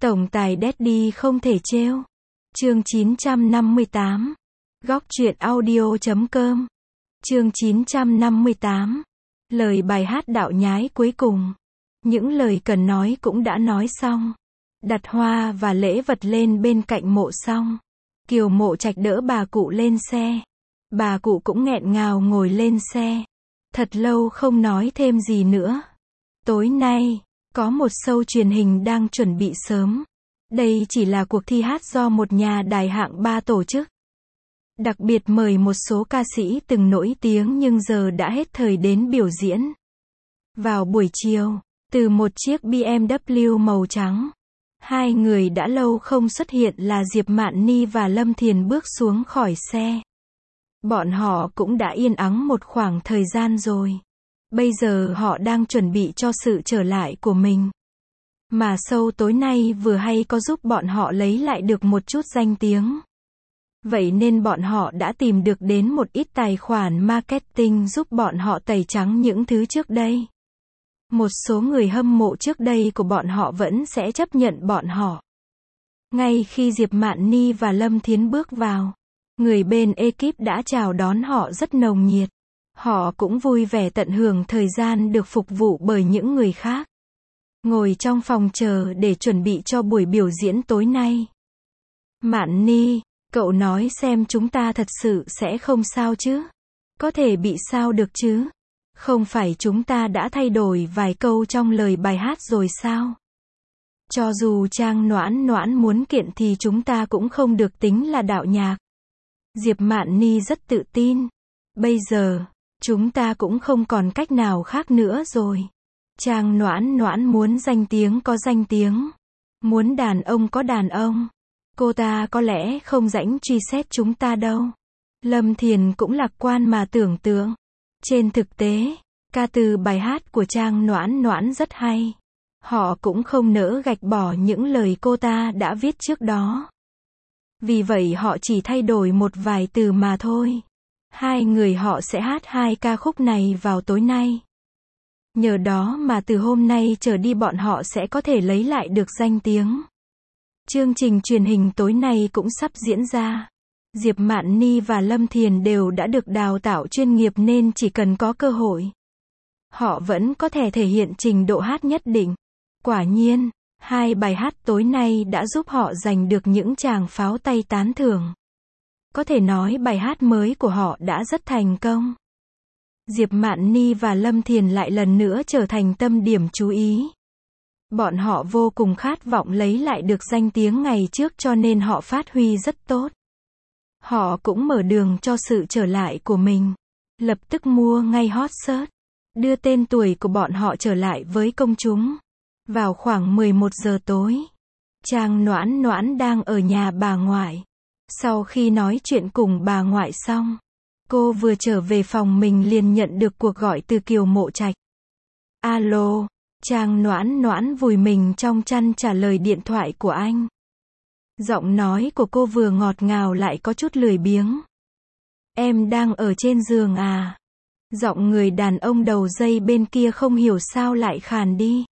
Tổng tài Daddy không thể trêu. Chương 958. Góc truyện audio.com. Chương 958. Lời bài hát đạo nhái cuối cùng. Những lời cần nói cũng đã nói xong. Đặt hoa và lễ vật lên bên cạnh mộ xong. Kiều Mộ Trạch đỡ bà cụ lên xe. Bà cụ cũng nghẹn ngào ngồi lên xe. Thật lâu không nói thêm gì nữa. Tối nay, có một show truyền hình đang chuẩn bị sớm. Đây chỉ là cuộc thi hát do một nhà đài hạng 3 tổ chức. Đặc biệt mời một số ca sĩ từng nổi tiếng nhưng giờ đã hết thời đến biểu diễn. Vào buổi chiều, từ một chiếc BMW màu trắng, hai người đã lâu không xuất hiện là Diệp Mạn Ni và Lâm Thiền bước xuống khỏi xe. Bọn họ cũng đã yên ắng một khoảng thời gian rồi. Bây giờ họ đang chuẩn bị cho sự trở lại của mình. Mà show tối nay vừa hay có giúp bọn họ lấy lại được một chút danh tiếng. Vậy nên bọn họ đã tìm được đến một ít tài khoản marketing giúp bọn họ tẩy trắng những thứ trước đây. Một số người hâm mộ trước đây của bọn họ vẫn sẽ chấp nhận bọn họ. Ngay khi Diệp Mạn Ni và Lâm Thiến bước vào, người bên ekip đã chào đón họ rất nồng nhiệt. Họ cũng vui vẻ tận hưởng thời gian được phục vụ bởi những người khác. Ngồi trong phòng chờ để chuẩn bị cho buổi biểu diễn tối nay. Mạn Ni, cậu nói xem chúng ta thật sự sẽ không sao chứ? Có thể bị sao được chứ? Không phải chúng ta đã thay đổi vài câu trong lời bài hát rồi sao? Cho dù Trang Noãn Noãn muốn kiện thì chúng ta cũng không được tính là đạo nhạc. Diệp Mạn Ni rất tự tin. Bây giờ, chúng ta cũng không còn cách nào khác nữa rồi. Trang Noãn Noãn muốn danh tiếng có danh tiếng. Muốn đàn ông có đàn ông. Cô ta có lẽ không rảnh truy xét chúng ta đâu. Lâm Thiền cũng lạc quan mà tưởng tượng. Trên thực tế, ca từ bài hát của Trang Noãn Noãn rất hay. Họ cũng không nỡ gạch bỏ những lời cô ta đã viết trước đó. Vì vậy họ chỉ thay đổi một vài từ mà thôi. Hai người họ sẽ hát hai ca khúc này vào tối nay. Nhờ đó mà từ hôm nay trở đi bọn họ sẽ có thể lấy lại được danh tiếng. Chương trình truyền hình tối nay cũng sắp diễn ra. Diệp Mạn Ni và Lâm Thiền đều đã được đào tạo chuyên nghiệp nên chỉ cần có cơ hội, họ vẫn có thể thể hiện trình độ hát nhất định. Quả nhiên, hai bài hát tối nay đã giúp họ giành được những tràng pháo tay tán thưởng. Có thể nói bài hát mới của họ đã rất thành công. Diệp Mạn Ni và Lâm Thiền lại lần nữa trở thành tâm điểm chú ý. Bọn họ vô cùng khát vọng lấy lại được danh tiếng ngày trước cho nên họ phát huy rất tốt. Họ cũng mở đường cho sự trở lại của mình. Lập tức mua ngay hot search, đưa tên tuổi của bọn họ trở lại với công chúng. Vào khoảng 11 giờ tối, Trang Noãn Noãn đang ở nhà bà ngoại. Sau khi nói chuyện cùng bà ngoại xong, cô vừa trở về phòng mình liền nhận được cuộc gọi từ Kiều Mộ Trạch. Alo, Trang Noãn Noãn vùi mình trong chăn trả lời điện thoại của anh. Giọng nói của cô vừa ngọt ngào lại có chút lười biếng. Em đang ở trên giường à? Giọng người đàn ông đầu dây bên kia không hiểu sao lại khàn đi.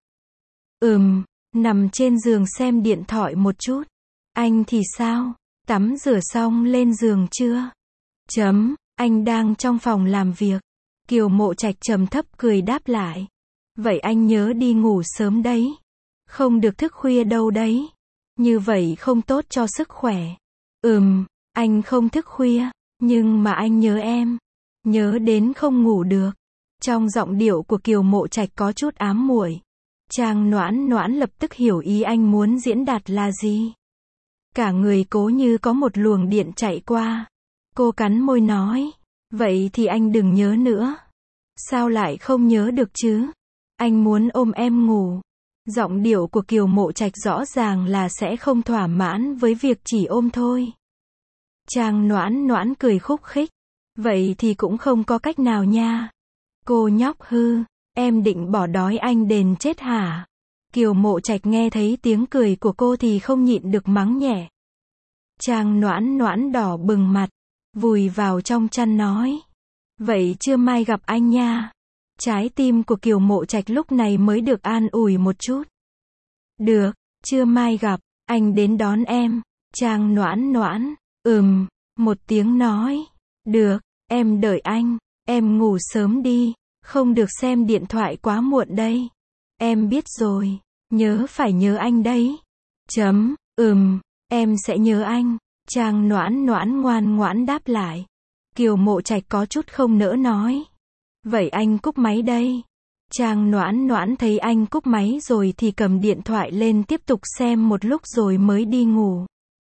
Nằm trên giường xem điện thoại một chút. Anh thì sao? Tắm rửa xong lên giường chưa? Anh đang trong phòng làm việc. Kiều Mộ Trạch trầm thấp cười đáp lại. Vậy anh nhớ đi ngủ sớm đấy. Không được thức khuya đâu đấy. Như vậy không tốt cho sức khỏe. Anh không thức khuya, nhưng mà anh nhớ em. Nhớ đến không ngủ được. Trong giọng điệu của Kiều Mộ Trạch có chút ám muội. Trang Noãn Noãn lập tức hiểu ý anh muốn diễn đạt là gì. Cả người cố như có một luồng điện chạy qua. Cô cắn môi nói. Vậy thì anh đừng nhớ nữa. Sao lại không nhớ được chứ? Anh muốn ôm em ngủ. Giọng điệu của Kiều Mộ Trạch rõ ràng là sẽ không thỏa mãn với việc chỉ ôm thôi. Trang Noãn Noãn cười khúc khích. Vậy thì cũng không có cách nào nha. Cô nhóc hư, em định bỏ đói anh đền chết hả? Kiều Mộ Trạch nghe thấy tiếng cười của cô thì không nhịn được mắng nhẹ. Trang Noãn Noãn đỏ bừng mặt, vùi vào trong chăn nói. Vậy trưa mai gặp anh nha. Trái tim của Kiều Mộ Trạch lúc này mới được an ủi một chút. Được, Trưa mai gặp, anh đến đón em. Trang Noãn Noãn, một tiếng nói. Được, em đợi anh, em ngủ sớm đi, không được xem điện thoại quá muộn đây. Em biết rồi, phải nhớ anh đấy. Em sẽ nhớ anh. Trang Noãn Noãn ngoan ngoãn đáp lại. Kiều Mộ Trạch có chút không nỡ nói. Vậy anh cúp máy đây. Trang Noãn Noãn thấy anh cúp máy rồi thì cầm điện thoại lên tiếp tục xem một lúc rồi mới đi ngủ.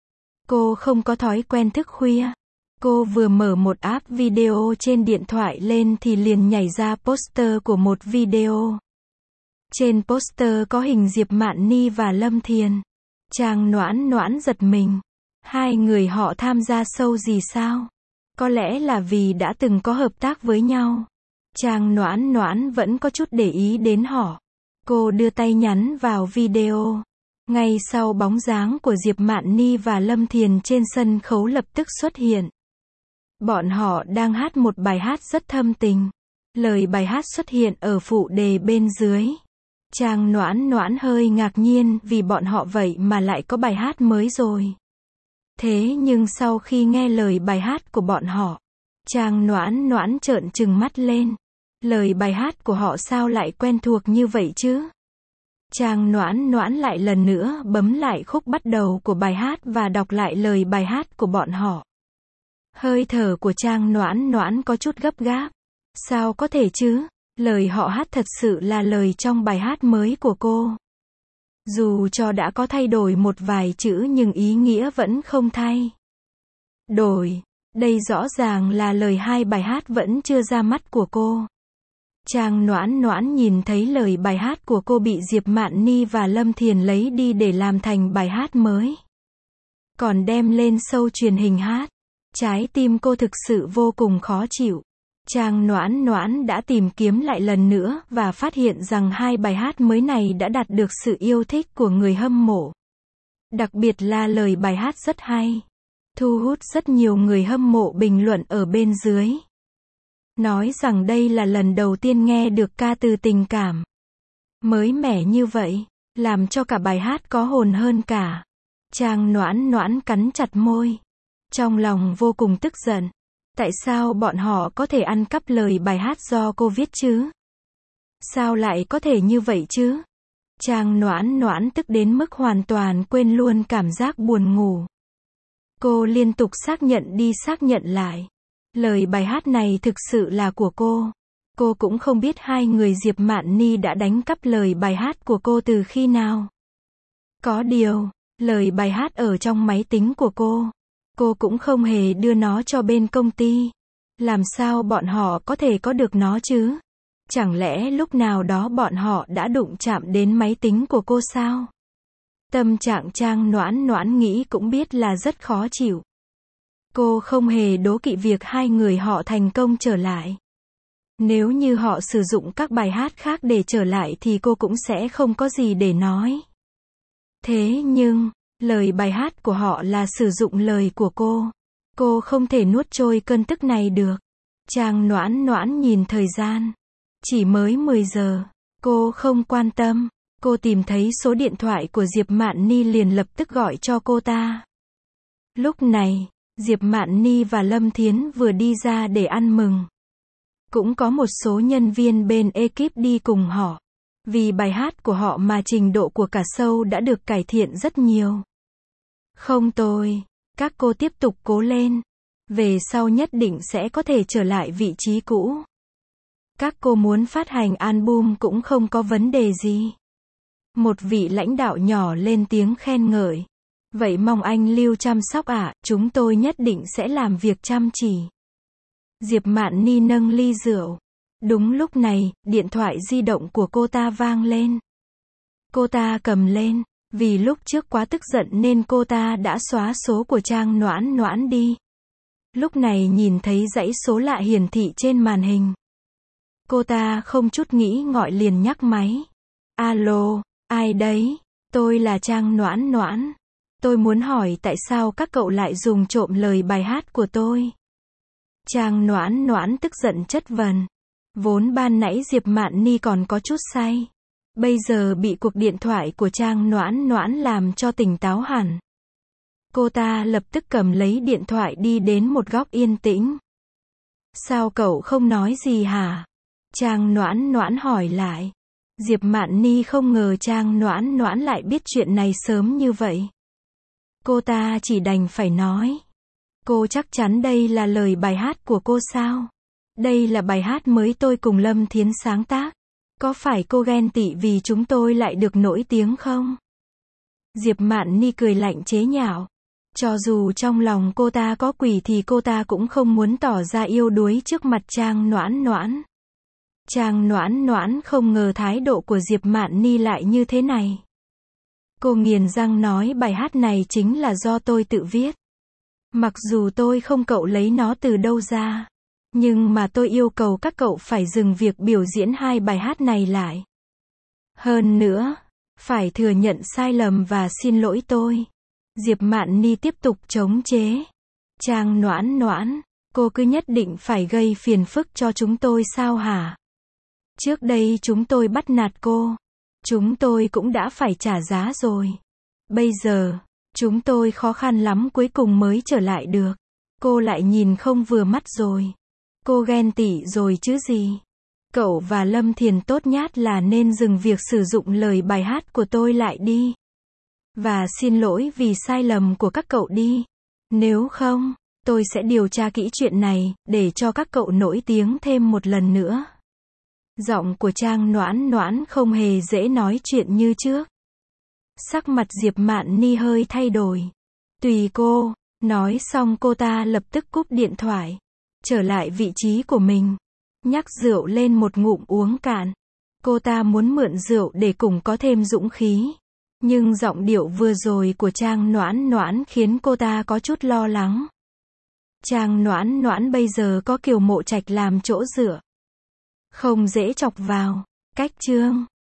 Cô không có thói quen thức khuya. Cô vừa mở một app video trên điện thoại lên thì liền nhảy ra poster của một video. Trên poster có hình Diệp Mạn Ni và Lâm Thiền. Trang Noãn Noãn giật mình. Hai người họ tham gia show gì sao? Có lẽ là vì đã từng có hợp tác với nhau. Trang Noãn Noãn vẫn có chút để ý đến họ. Cô đưa tay nhắn vào video. Ngay sau bóng dáng của Diệp Mạn Ni và Lâm Thiền trên sân khấu lập tức xuất hiện. Bọn họ đang hát một bài hát rất thâm tình. Lời bài hát xuất hiện ở phụ đề bên dưới. Trang Noãn Noãn hơi ngạc nhiên vì bọn họ vậy mà lại có bài hát mới rồi. Thế nhưng sau khi nghe lời bài hát của bọn họ, Trang Noãn Noãn trợn trừng mắt lên. Lời bài hát của họ sao lại quen thuộc như vậy chứ? Trang Noãn Noãn lại lần nữa bấm lại khúc bắt đầu của bài hát và đọc lại lời bài hát của bọn họ. Hơi thở của Trang Noãn Noãn có chút gấp gáp. Sao có thể chứ? Lời họ hát thật sự là lời trong bài hát mới của cô. Dù cho đã có thay đổi một vài chữ nhưng ý nghĩa vẫn không thay đổi. Đây rõ ràng là lời hai bài hát vẫn chưa ra mắt của cô. Trang Noãn Noãn nhìn thấy lời bài hát của cô bị Diệp Mạn Ni và Lâm Thiền lấy đi để làm thành bài hát mới. Còn đem lên show truyền hình hát. Trái tim cô thực sự vô cùng khó chịu. Trang Noãn Noãn đã tìm kiếm lại lần nữa và phát hiện rằng hai bài hát mới này đã đạt được sự yêu thích của người hâm mộ. Đặc biệt là lời bài hát rất hay. Thu hút rất nhiều người hâm mộ bình luận ở bên dưới. Nói rằng đây là lần đầu tiên nghe được ca từ tình cảm mới mẻ như vậy, làm cho cả bài hát có hồn hơn cả. Trang Noãn Noãn cắn chặt môi. Trong lòng vô cùng tức giận. Tại sao bọn họ có thể ăn cắp lời bài hát do cô viết chứ? Sao lại có thể như vậy chứ? Trang Noãn Noãn tức đến mức hoàn toàn quên luôn cảm giác buồn ngủ. Cô liên tục xác nhận đi xác nhận lại. Lời bài hát này thực sự là của cô. Cô cũng không biết hai người Diệp Mạn Ni đã đánh cắp lời bài hát của cô từ khi nào. Có điều, lời bài hát ở trong máy tính của cô. Cô cũng không hề đưa nó cho bên công ty. Làm sao bọn họ có thể có được nó chứ? Chẳng lẽ lúc nào đó bọn họ đã đụng chạm đến máy tính của cô sao? Tâm trạng Trang Noãn Noãn nghĩ cũng biết là rất khó chịu. Cô không hề đố kỵ việc hai người họ thành công trở lại. Nếu như họ sử dụng các bài hát khác để trở lại thì cô cũng sẽ không có gì để nói. Thế nhưng, lời bài hát của họ là sử dụng lời của cô. Cô không thể nuốt trôi cơn tức này được. Trang Noãn Noãn nhìn thời gian. Chỉ mới 10 giờ. Cô không quan tâm. Cô tìm thấy số điện thoại của Diệp Mạn Ni liền lập tức gọi cho cô ta. Lúc này, Diệp Mạn Ni và Lâm Thiến vừa đi ra để ăn mừng. Cũng có một số nhân viên bên ekip đi cùng họ. Vì bài hát của họ mà trình độ của cả show đã được cải thiện rất nhiều. Không tồi, các cô tiếp tục cố lên. Về sau nhất định sẽ có thể trở lại vị trí cũ. Các cô muốn phát hành album cũng không có vấn đề gì. Một vị lãnh đạo nhỏ lên tiếng khen ngợi. Vậy mong anh Lưu chăm sóc ạ, chúng tôi nhất định sẽ làm việc chăm chỉ. Diệp Mạn Ni nâng ly rượu. Đúng lúc này, điện thoại di động của cô ta vang lên. Cô ta cầm lên, vì lúc trước quá tức giận nên cô ta đã xóa số của Trang Noãn Noãn đi. Lúc này nhìn thấy dãy số lạ hiển thị trên màn hình. Cô ta không chút nghĩ ngợi liền nhắc máy. Alo, ai đấy? Tôi là Trang Noãn Noãn. Tôi muốn hỏi tại sao các cậu lại dùng trộm lời bài hát của tôi? Trang Noãn Noãn tức giận chất vấn. Vốn ban nãy Diệp Mạn Ni còn có chút say. Bây giờ bị cuộc điện thoại của Trang Noãn Noãn làm cho tỉnh táo hẳn. Cô ta lập tức cầm lấy điện thoại đi đến một góc yên tĩnh. Sao cậu không nói gì hả? Trang Noãn Noãn hỏi lại. Diệp Mạn Ni không ngờ Trang Noãn Noãn lại biết chuyện này sớm như vậy. Cô ta chỉ đành phải nói. Cô chắc chắn đây là lời bài hát của cô sao? Đây là bài hát mới tôi cùng Lâm Thiến sáng tác. Có phải cô ghen tị vì chúng tôi lại được nổi tiếng không? Diệp Mạn Ni cười lạnh chế nhạo. Cho dù trong lòng cô ta có quỷ thì cô ta cũng không muốn tỏ ra yếu đuối trước mặt Trang Noãn Noãn. Trang Noãn Noãn không ngờ thái độ của Diệp Mạn Ni lại như thế này. Cô nghiền răng nói bài hát này chính là do tôi tự viết. Mặc dù tôi không cậu lấy nó từ đâu ra. Nhưng mà tôi yêu cầu các cậu phải dừng việc biểu diễn hai bài hát này lại. Hơn nữa, phải thừa nhận sai lầm và xin lỗi tôi. Diệp Mạn Ni tiếp tục chống chế. Trang Noãn Noãn, cô cứ nhất định phải gây phiền phức cho chúng tôi sao hả? Trước đây chúng tôi bắt nạt cô. Chúng tôi cũng đã phải trả giá rồi. Bây giờ, chúng tôi khó khăn lắm cuối cùng mới trở lại được. Cô lại nhìn không vừa mắt rồi. Cô ghen tị rồi chứ gì. Cậu và Lâm Thiền tốt nhát là nên dừng việc sử dụng lời bài hát của tôi lại đi. Và xin lỗi vì sai lầm của các cậu đi. Nếu không, tôi sẽ điều tra kỹ chuyện này, để cho các cậu nổi tiếng thêm một lần nữa. Giọng của Trang Noãn Noãn không hề dễ nói chuyện như trước. Sắc mặt Diệp Mạn Ni hơi thay đổi. Tùy cô, nói xong cô ta lập tức cúp điện thoại. Trở lại vị trí của mình. Nhắc rượu lên một ngụm uống cạn. Cô ta muốn mượn rượu để cùng có thêm dũng khí. Nhưng giọng điệu vừa rồi của Trang Noãn Noãn khiến cô ta có chút lo lắng. Trang Noãn Noãn bây giờ có Kiều Mộ Trạch làm chỗ dựa. Không dễ chọc vào. Cách chương